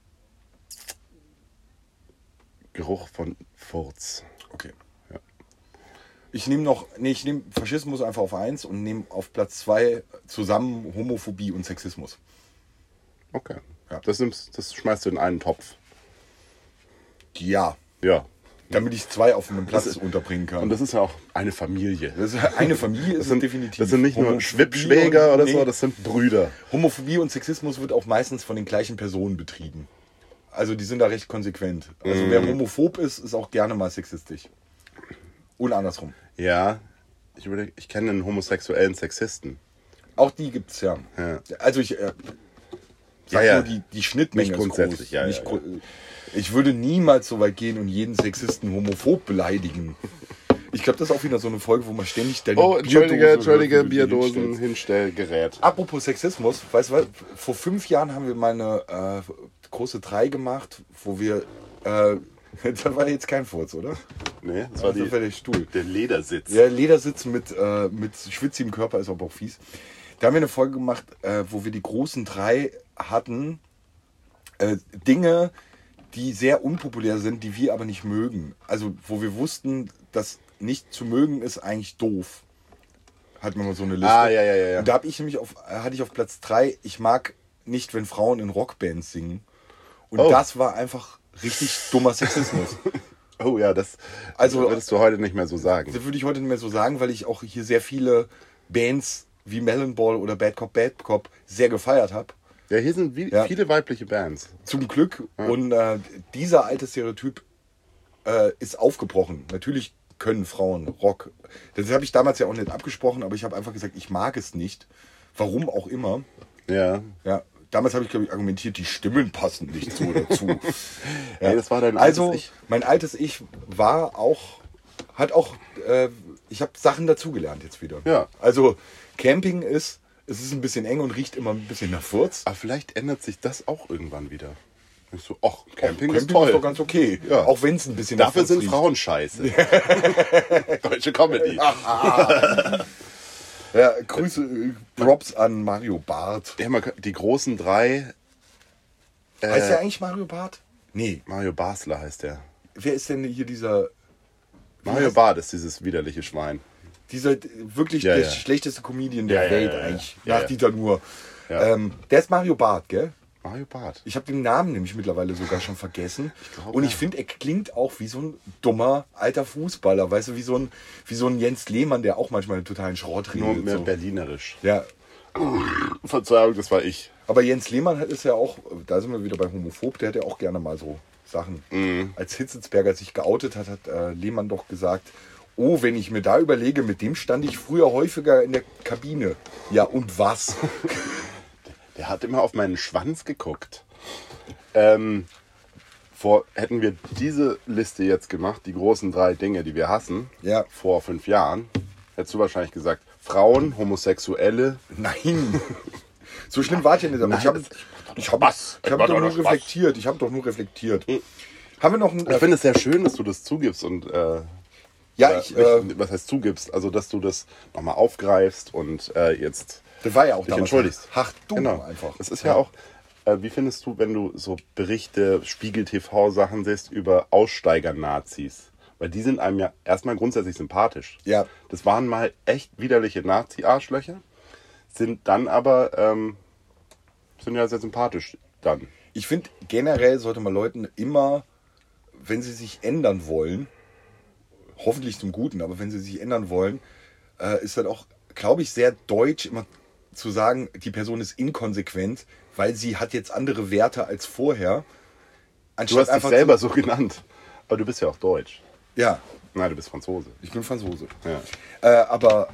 Geruch von Furz. Okay. Ja. Ich nehme Faschismus einfach auf 1 und nehme auf Platz 2 zusammen Homophobie und Sexismus. Okay. Ja. Das schmeißt du in einen Topf. Ja. Ja. Damit ich 2 auf einem Platz unterbringen kann. Und das ist ja auch eine Familie. Das ist eine Familie, ist es definitiv. Das sind nicht nur Homophobie Schwippschwäger und- oder so, das sind Brüder. Homophobie und Sexismus wird auch meistens von den gleichen Personen betrieben. Also die sind da recht konsequent. Also wer homophob ist, ist auch gerne mal sexistisch. Und andersrum. Ja, ich kenne einen homosexuellen Sexisten. Auch die gibt's ja. Also ich sag Ja, nur, die Schnittmenge Nicht ist grundsätzlich, groß. ja, Nicht ja. gru- Ich würde niemals so weit gehen und jeden Sexisten homophob beleidigen. Ich glaube, das ist auch wieder so eine Folge, wo man ständig deine Entschuldige, hört, wie du die Bierdosen, hinstellst. Hinstellgerät. Apropos Sexismus, weißt du was? Vor 5 Jahren haben wir mal eine große 3 gemacht, wo wir... das war jetzt kein Furz, oder? Nee, das war Das war der Stuhl. der Ledersitz. Ja, Ledersitz mit schwitzigem Körper ist aber auch fies. Da haben wir eine Folge gemacht, wo wir die großen 3 hatten. Dinge, die sehr unpopulär sind, die wir aber nicht mögen. Also, wo wir wussten, dass nicht zu mögen ist eigentlich doof. Hatten wir mal so eine Liste. Ja. Und da hatte ich auf Platz 3, ich mag nicht, wenn Frauen in Rockbands singen. Und das war einfach richtig dummer Sexismus. Oh ja, das würdest du heute nicht mehr so sagen. Das würde ich heute nicht mehr so sagen, weil ich auch hier sehr viele Bands wie Melon Ball oder Bad Cop sehr gefeiert habe. Ja, hier sind viele weibliche Bands. Zum Glück. Und dieser alte Stereotyp ist aufgebrochen. Natürlich können Frauen Rock. Das habe ich damals ja auch nicht abgesprochen, aber ich habe einfach gesagt, ich mag es nicht. Warum auch immer. Ja. Ja. Damals habe ich, glaube ich, argumentiert, die Stimmen passen nicht so dazu. Ja. Hey, das war dein altes Ich. Mein altes Ich ich habe Sachen dazugelernt jetzt wieder. Ja. Also Camping es ist ein bisschen eng und riecht immer ein bisschen nach Furz. Aber vielleicht ändert sich das auch irgendwann wieder. Ich so, ach, Camping Camping ist toll. ist doch ganz okay. Ja. Auch wenn es ein bisschen Dafür nach Furz sind riecht. Frauen scheiße. Deutsche Comedy. Ja, Props an Mario Barth. Ja, die großen 3. Heißt der eigentlich Mario Barth? Nee. Mario Basler heißt der. Wer ist denn hier dieser Mario Barth ist dieses widerliche Schwein. wirklich Ja, der ja. schlechteste Comedian der Ja, Welt ja, ja. eigentlich. Ja, Nach ja. Dieter Nuhr. Ja. Der ist Mario Barth, gell? Mario Barth. Ich habe den Namen nämlich mittlerweile sogar schon vergessen. glaub, Und ja. ich finde, er klingt auch wie so ein dummer alter Fußballer. Weißt du, wie so ein Jens Lehmann, der auch manchmal einen totalen Schrott redet. Nur mehr so. berlinerisch. Ja, Verzeihung, das war ich. aber Jens Lehmann ist ja auch, da sind wir wieder bei Homophob, der hat ja auch gerne mal so Sachen. Als Hitzelsberger sich geoutet hat, hat Lehmann doch gesagt, oh, wenn ich mir da überlege, mit dem stand ich früher häufiger in der Kabine. Ja, und was? Der hat immer auf meinen Schwanz geguckt. Hätten wir diese Liste jetzt gemacht, die großen 3 Dinge, die wir hassen, Ja. vor 5 Jahren, hättest du wahrscheinlich gesagt, Frauen, Homosexuelle. Nein. So schlimm war ich ja nicht. Aber Nein, ich habe doch nur reflektiert. Ich habe doch nur reflektiert. Haben wir noch ein... Ich finde es sehr schön, dass du das zugibst und ja, was heißt zugibst? Also, dass du das nochmal aufgreifst und jetzt das war ja auch dich damals entschuldigst. hart dumm Genau. einfach. Es ist ja auch, wie findest du, wenn du so Berichte, Spiegel-TV-Sachen siehst über Aussteiger-Nazis? Weil die sind einem ja erstmal grundsätzlich sympathisch. Ja. Das waren mal echt widerliche Nazi-Arschlöcher, sind dann aber, sind ja sehr sympathisch dann. Ich finde, generell sollte man Leuten immer, wenn sie sich ändern wollen, hoffentlich zum Guten, aber wenn sie sich ändern wollen, ist das auch, glaube ich, sehr deutsch, immer zu sagen, die Person ist inkonsequent, weil sie hat jetzt andere Werte als vorher. Du hast dich selber so genannt, aber du bist ja auch deutsch. Ja, Nein, du bist Franzose. ich bin Franzose. Ja. Aber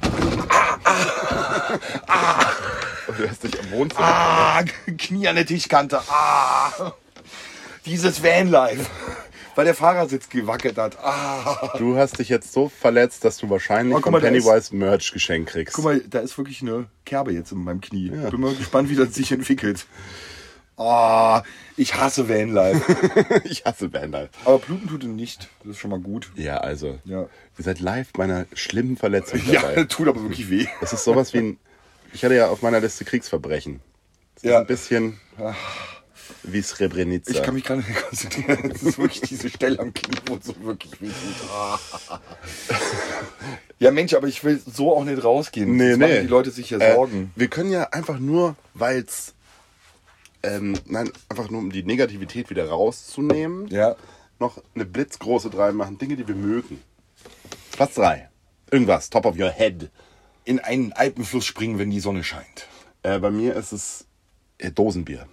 Du hast dich am Wohnzimmer. Knie an der Tischkante. Dieses Vanlife. Weil der Fahrersitz gewackelt hat. Du hast dich jetzt so verletzt, dass du wahrscheinlich Oh, guck vom mal, da Pennywise Merch geschenkt kriegst. Guck mal, da ist wirklich eine Kerbe jetzt in meinem Knie. Bin mal gespannt, wie das sich entwickelt. Ich hasse Vanlife. Ich hasse Vandal. Aber bluten tut es nicht. Das ist schon mal gut. Ja, also. Ja. Ihr seid live bei einer schlimmen Verletzung Ja, dabei. tut aber wirklich weh. Das ist sowas wie ein. Ich hatte ja auf meiner Liste Kriegsverbrechen. Das ist Ja. ein bisschen wie Srebrenica. Ich kann mich gerade nicht konzentrieren. Das ist wirklich diese Stelle am Knie, wo es so wirklich weh tut. Ja, Mensch, aber ich will so auch nicht rausgehen. Sonst machen die Leute sich ja Sorgen. Wir können ja einfach nur, weil's. Einfach nur um die Negativität wieder rauszunehmen, Ja. noch eine blitzgroße 3 machen. Dinge, die wir mögen. Platz 3. Irgendwas, top of your head. In einen Alpenfluss springen, wenn die Sonne scheint. Bei mir ist es Dosenbier.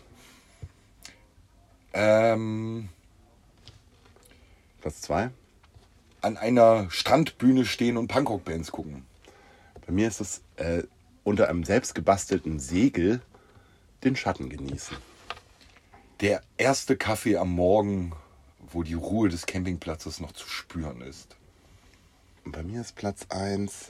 An Platz 2. einer Strandbühne stehen und Punkrock-Bands gucken. Bei mir ist es unter einem selbstgebastelten Segel den Schatten genießen. Der erste Kaffee am Morgen, wo die Ruhe des Campingplatzes noch zu spüren ist. Und bei mir ist Platz 1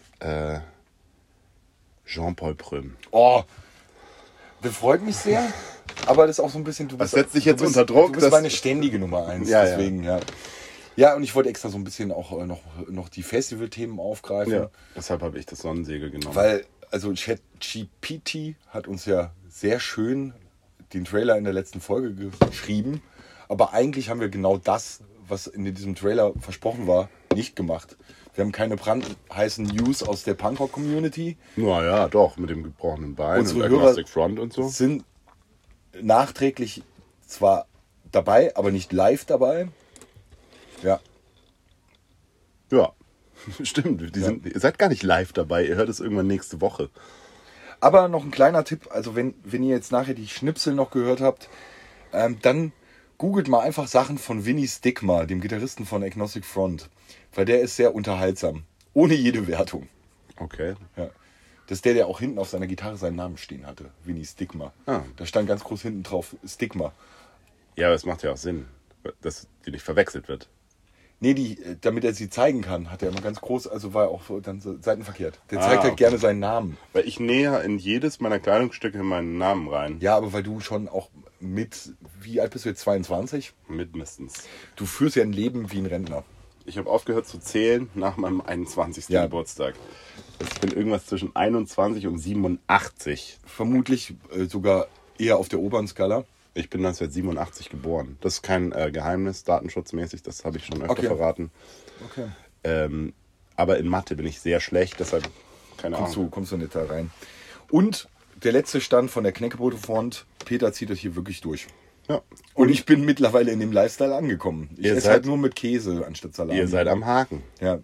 Jean-Paul Prüm. Oh, das freut mich sehr. Aber das ist auch so ein bisschen... Das setzt dich jetzt unter Druck. Du bist meine ständige Nummer 1, Ja, deswegen, ja. Ja, und ich wollte extra so ein bisschen auch noch die Festivalthemen aufgreifen. Ja, deshalb habe ich das Sonnensegel genommen. Weil, also ChatGPT hat uns ja sehr schön den Trailer in der letzten Folge geschrieben. Aber eigentlich haben wir genau das, was in diesem Trailer versprochen war, nicht gemacht. Wir haben keine brandheißen News aus der Punkrock-Community. Naja, doch, mit dem gebrochenen Bein Unsere und Hörer Agnostic Front und so. sind nachträglich zwar dabei, aber nicht live dabei. Ja. Ja, stimmt. Ihr seid gar nicht live dabei. Ihr hört es irgendwann nächste Woche. Aber noch ein kleiner Tipp, also wenn ihr jetzt nachher die Schnipsel noch gehört habt, dann googelt mal einfach Sachen von Vinny Stigma, dem Gitarristen von Agnostic Front. Weil der ist sehr unterhaltsam. Ohne jede Wertung. Okay. Ja. Das ist der auch hinten auf seiner Gitarre seinen Namen stehen hatte. Vinny Stigma. Ah. Da stand ganz groß hinten drauf Stigma. Ja, aber es macht ja auch Sinn, dass die nicht verwechselt wird. Nee, damit er sie zeigen kann, hat er immer ganz groß, also war er auch dann so seitenverkehrt. Der zeigt halt okay. gerne seinen Namen. Weil ich nähe in jedes meiner Kleidungsstücke meinen Namen rein. Ja, aber weil du schon auch wie alt bist du jetzt, 22? Mindestens. Du führst ja ein Leben wie ein Rentner. Ich habe aufgehört zu zählen nach meinem 21. Ja. Geburtstag. Ich bin irgendwas zwischen 21 und 87. Vermutlich sogar eher auf der oberen Skala. Ich bin 1987 geboren. Das ist kein Geheimnis, datenschutzmäßig, das habe ich schon öfter verraten. Okay. Aber in Mathe bin ich sehr schlecht, deshalb keine Ahnung. Kommst du nicht da rein. Und der letzte Stand von der Knäckebrot-Front, Peter zieht euch hier wirklich durch. Ja. Und ich bin mittlerweile in dem Lifestyle angekommen. Ich esse halt nur mit Käse anstatt Salami. Ihr seid am Haken. Ja.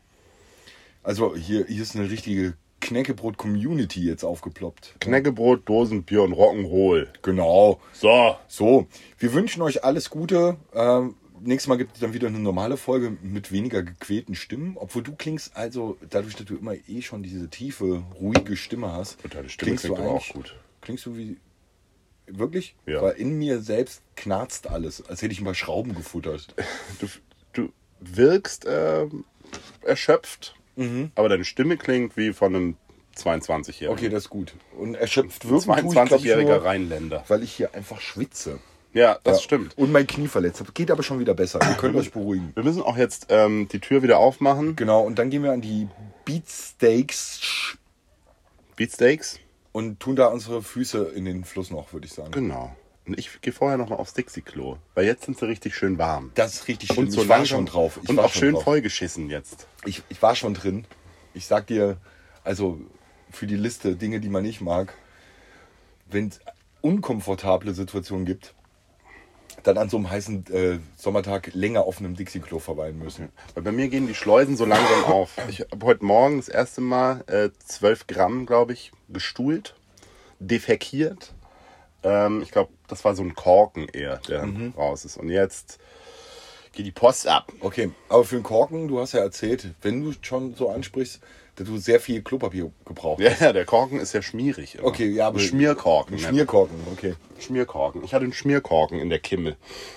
Also hier ist eine richtige Knäckebrot-Community jetzt aufgeploppt. Knäckebrot, Dosenbier und Rock'n'Roll. Genau. So. Wir wünschen euch alles Gute. Nächstes Mal gibt es dann wieder eine normale Folge mit weniger gequälten Stimmen. Obwohl du klingst, also dadurch, dass du immer schon diese tiefe, ruhige Stimme hast. Und deine Stimme klingt aber auch gut. Klingst du wie... Wirklich? Ja. Weil in mir selbst knarzt alles, als hätte ich ein paar Schrauben gefuttert. Du wirkst erschöpft, aber deine Stimme klingt wie von einem 22-Jährigen. Okay, das ist gut. Und erschöpft wirken tue ich, 22-jähriger nur, Rheinländer. weil ich hier einfach schwitze. Ja, das stimmt. Und mein Knie verletzt habe. Geht aber schon wieder besser. Ihr könnt euch beruhigen. Wir müssen auch jetzt die Tür wieder aufmachen. Genau, und dann gehen wir an die Beatsteaks Beatsteaks. und tun da unsere Füße in den Fluss noch, würde ich sagen. Genau. Und ich gehe vorher nochmal aufs Dixie-Klo. Weil jetzt sind sie richtig schön warm. Das ist richtig schön. Und so ich war langsam schon drauf. und auch schön vollgeschissen jetzt. Ich war schon drin. Ich sag dir, also für die Liste Dinge, die man nicht mag, wenn es unkomfortable Situationen gibt, dann an so einem heißen Sommertag länger auf einem Dixie-Klo verweilen müssen. Weil bei mir gehen die Schleusen so langsam auf. Ich habe heute Morgen das erste Mal 12 Gramm, glaube ich, gestuhlt, defekiert. Ich glaube, das war so ein Korken eher, der raus ist. Und jetzt geht die Post ab. Okay, aber für den Korken, du hast ja erzählt, wenn du schon so ansprichst, dass du sehr viel Klopapier gebraucht hast. Ja, der Korken ist ja schmierig. Immer. Okay, ja, aber Schmierkorken. Schmierkorken, okay. Schmierkorken. Ich hatte einen Schmierkorken in der Kimmel.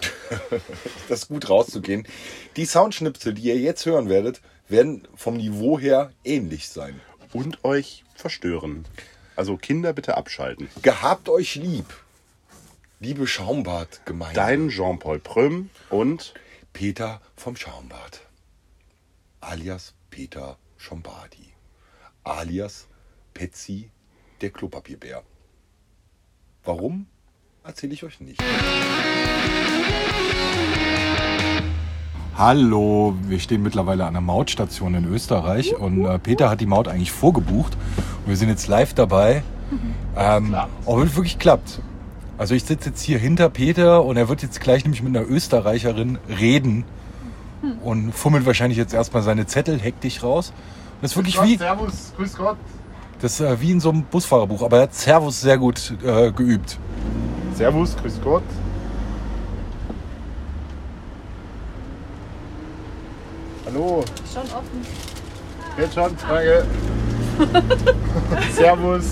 Das ist gut rauszugehen. Die Soundschnipsel, die ihr jetzt hören werdet, werden vom Niveau her ähnlich sein. Und euch verstören. Also Kinder bitte abschalten. Gehabt euch lieb, liebe Schaumbad-Gemeinde. Dein Jean-Paul Prüm und Peter vom Schaumbad. Alias Peter Schombardi. Alias Petsy, der Klopapierbär. Warum? Erzähle ich euch nicht. Hallo, wir stehen mittlerweile an der Mautstation in Österreich und Peter hat die Maut eigentlich vorgebucht und wir sind jetzt live dabei. Ob es wirklich klappt. Also ich sitze jetzt hier hinter Peter und er wird jetzt gleich nämlich mit einer Österreicherin reden und fummelt wahrscheinlich jetzt erstmal seine Zettel hektisch raus. Das ist wirklich wie... Servus, grüß Gott. Das ist wie in so einem Busfahrerbuch, aber er hat Servus sehr gut geübt. Servus, grüß Gott. Hallo, Schon offen. geht schon, danke. Servus.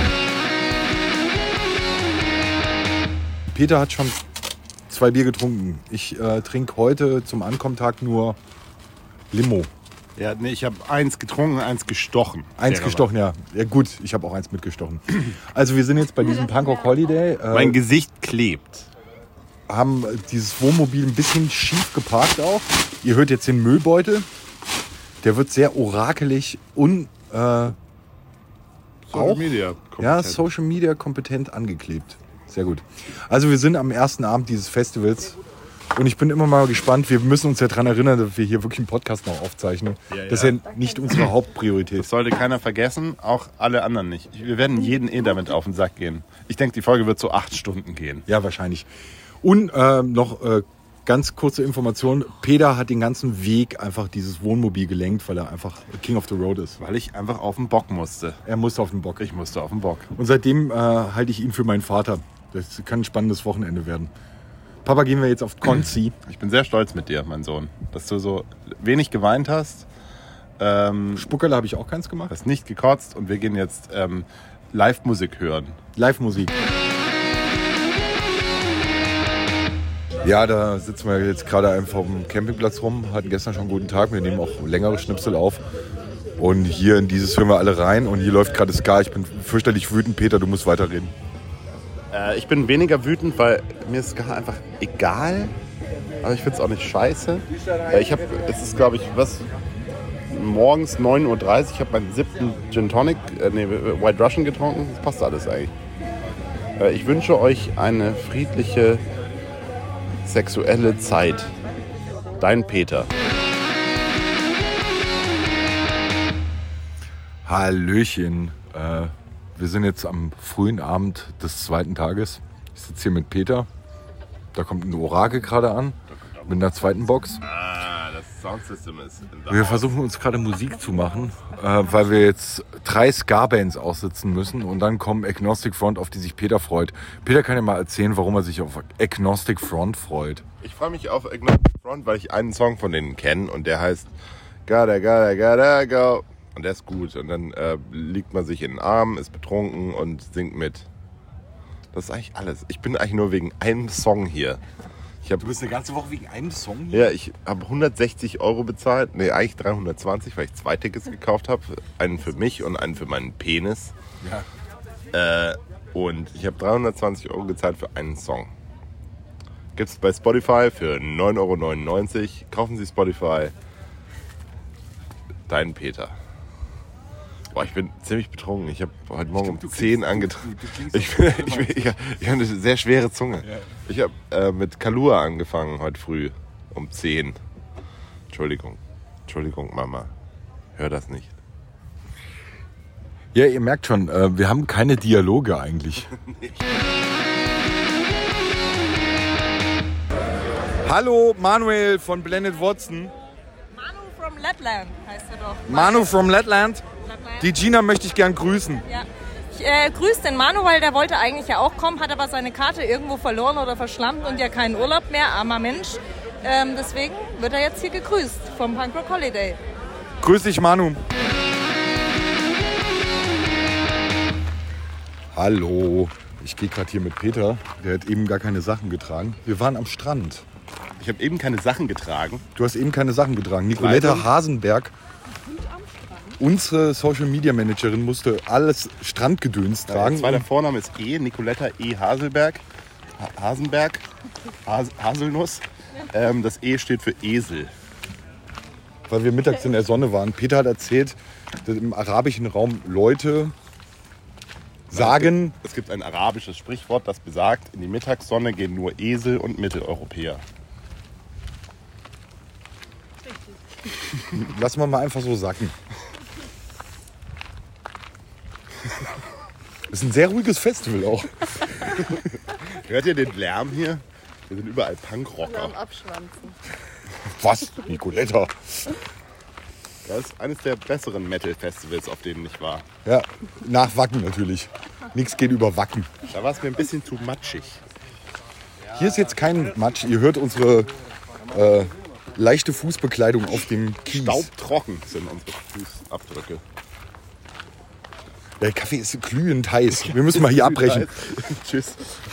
Peter hat schon 2 Bier getrunken. Ich trinke heute zum Ankommentag nur Limo. Ja, nee, ich habe 1 getrunken, 1 gestochen. 1 gestochen, ja. Ja gut, ich habe auch 1 mitgestochen. Also wir sind jetzt bei diesem Punkrock Holiday. Mein Gesicht klebt. Haben dieses Wohnmobil ein bisschen schief geparkt auch. Ihr hört jetzt den Müllbeutel. Der wird sehr orakelig und Social Media kompetent. Social Media kompetent angeklebt. Sehr gut. Also wir sind am ersten Abend dieses Festivals und ich bin immer mal gespannt. Wir müssen uns ja daran erinnern, dass wir hier wirklich einen Podcast noch aufzeichnen. Ja. Das ist ja nicht unsere Hauptpriorität. Das sollte keiner vergessen, auch alle anderen nicht. Wir werden jeden damit auf den Sack gehen. Ich denke, die Folge wird so 8 Stunden gehen. Ja, wahrscheinlich. Und noch ganz kurze Information. Peter hat den ganzen Weg einfach dieses Wohnmobil gelenkt, weil er einfach King of the Road ist. Weil ich einfach auf den Bock musste. Er musste auf den Bock. Ich musste auf den Bock. Und seitdem halte ich ihn für meinen Vater. Das kann ein spannendes Wochenende werden. Papa, gehen wir jetzt auf Konzi. Ich bin sehr stolz mit dir, mein Sohn, dass du so wenig geweint hast. Spuckerle habe ich auch keins gemacht. Hast nicht gekotzt und wir gehen jetzt Live-Musik hören. Live-Musik. Ja, da sitzen wir jetzt gerade einfach auf dem Campingplatz rum. Hatten gestern schon einen guten Tag. Wir nehmen auch längere Schnipsel auf. Und hier in dieses hören wir alle rein. Und hier läuft gerade Ska. Ich bin fürchterlich wütend. Peter, du musst weiterreden. Ich bin weniger wütend, weil mir ist Ska einfach egal. Aber ich finde es auch nicht scheiße. Es ist, glaube ich, morgens 9.30 Uhr. Ich habe meinen 7. Gin Tonic, White Russian getrunken. Das passt alles eigentlich. Ich wünsche euch eine friedliche, sexuelle Zeit. Dein Peter. Hallöchen. Wir sind jetzt am frühen Abend des 2. Tages. Ich sitze hier mit Peter. Da kommt ein Orakel gerade an. Mit einer 2. Box. Das Soundsystem ist... Wir versuchen uns gerade Musik zu machen, weil wir jetzt 3 Ska-Bands aussitzen müssen. Und dann kommen Agnostic Front, auf die sich Peter freut. Peter kann ja mal erzählen, warum er sich auf Agnostic Front freut. Ich freue mich auf Agnostic Front, weil ich einen Song von denen kenne. Und der heißt Gotta Go. Und der ist gut. Und dann liegt man sich in den Arm, ist betrunken und singt mit. Das ist eigentlich alles. Ich bin eigentlich nur wegen einem Song hier. Du bist eine ganze Woche wegen einem Song hier? Ja, ich habe 160 € bezahlt. Nee, eigentlich 320, weil ich 2 Tickets gekauft habe. Einen für mich und einen für meinen Penis. Ja. Und ich habe 320 € gezahlt für einen Song. Gibt es bei Spotify für 9,99 €. Kaufen Sie Spotify. Dein Peter. Boah, ich bin ziemlich betrunken. Ich habe heute Morgen um 10 angetrunken. Ich habe eine sehr schwere Zunge. Ja. Ich habe mit Kalua angefangen heute früh um 10. Entschuldigung, Mama. Hör das nicht. Ja, ihr merkt schon, wir haben keine Dialoge eigentlich. Hallo, Manuel von Blended Watson. Manu from Lapland heißt er doch. Manu from Lapland. Die Gina möchte ich gern grüßen. Ja. Ich grüße den Manu, weil der wollte eigentlich ja auch kommen, hat aber seine Karte irgendwo verloren oder verschlammt und ja keinen Urlaub mehr, armer Mensch. Deswegen wird er jetzt hier gegrüßt vom Punkrock Holiday. Grüß dich, Manu. Hallo. Ich gehe gerade hier mit Peter. Der hat eben gar keine Sachen getragen. Wir waren am Strand. Ich habe eben keine Sachen getragen. Du hast eben keine Sachen getragen. Nicoletta Hasenberg, unsere Social Media Managerin, musste alles Strandgedöns tragen. Der zweite Vorname ist Nicoletta Haselberg. Haselnuss. Das E steht für Esel. Weil wir mittags in der Sonne waren. Peter hat erzählt, dass im arabischen Raum Leute sagen... Es gibt ein arabisches Sprichwort, das besagt, in die Mittagssonne gehen nur Esel und Mitteleuropäer. Lassen wir mal einfach so sacken. Das ist ein sehr ruhiges Festival auch. Hört ihr den Lärm hier? Hier sind überall Punkrocker. Am Abschwanzen. Was? Nicoletta? Das ist eines der besseren Metal-Festivals, auf denen ich war. Ja, nach Wacken natürlich. Nichts geht über Wacken. Da war es mir ein bisschen zu matschig. Hier ist jetzt kein Matsch. Ihr hört unsere leichte Fußbekleidung auf dem Kies. Staubtrocken sind unsere Fußabdrücke. Der Kaffee ist glühend heiß. Wir müssen mal hier abbrechen. Tschüss.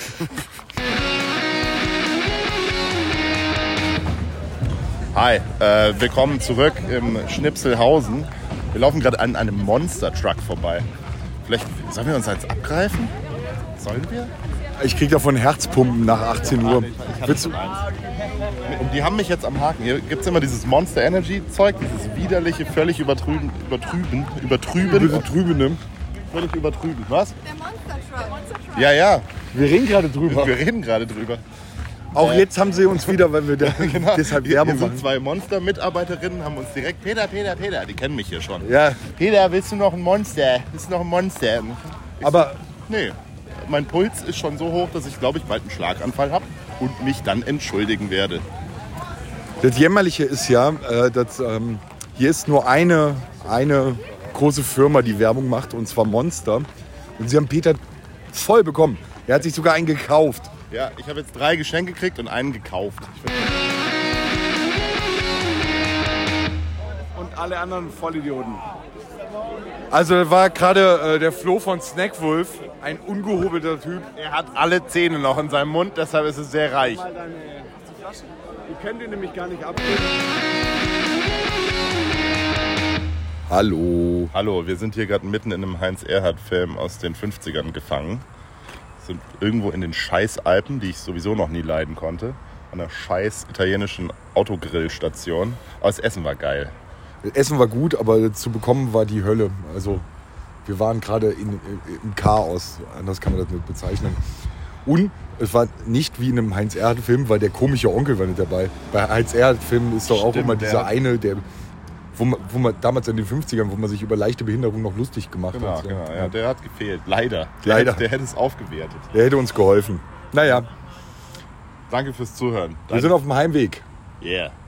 Hi, willkommen zurück im Schnipselhausen. Wir laufen gerade an einem Monster-Truck vorbei. Vielleicht sollen wir uns jetzt abgreifen? Sollen wir? Ich krieg davon Herzpumpen nach 18 Uhr. Willst du? Und die haben mich jetzt am Haken. Hier gibt es immer dieses Monster Energy Zeug, dieses widerliche, völlig übertrübene. Völlig übertrüben. Was? Der Monster Truck. Ja. Wir reden gerade drüber. Wir reden gerade drüber. Auch jetzt haben sie uns wieder, weil wir da deshalb Hier Werbung sind machen. zwei Monster-Mitarbeiterinnen, haben uns direkt, Peter, die kennen mich hier schon. Ja, Peter, willst du noch ein Monster? aber Nee, mein Puls ist schon so hoch, dass ich glaube, ich bald einen Schlaganfall habe und mich dann entschuldigen werde. das Jämmerliche ist ja, dass hier ist nur eine große Firma, die Werbung macht, und zwar Monster. Und sie haben Peter voll bekommen. Er hat sich sogar einen gekauft. Ja, ich habe jetzt 3 Geschenke gekriegt und einen gekauft. Und alle anderen Vollidioten. Also da war gerade der Flo von Snackwolf, ein ungehobelter Typ. Er hat alle Zähne noch in seinem Mund, deshalb ist es sehr reich. Mal deine Flasche. Die könnt ihr nämlich gar nicht abgeben. Hallo. Hallo, wir sind hier gerade mitten in einem Heinz-Erhardt-Film aus den 50ern gefangen. Sind irgendwo in den Scheißalpen, die ich sowieso noch nie leiden konnte. An einer scheiß italienischen Autogrillstation. Aber das Essen war geil. Das Essen war gut, aber zu bekommen war die Hölle. Also wir waren gerade im Chaos, anders kann man das nicht bezeichnen. Und es war nicht wie in einem Heinz-Erhardt-Film, weil der komische Onkel war nicht dabei. Bei Heinz-Erhardt-Filmen ist doch auch Stimmt, immer dieser der- eine, wo man damals in den 50ern, wo man sich über leichte Behinderung noch lustig gemacht Genau, hat. So. genau. Ja, der hat gefehlt. Leider. Leider. Der hätte es aufgewertet. Der hätte uns geholfen. Naja, Danke fürs Zuhören. wir sind auf dem Heimweg. Yeah.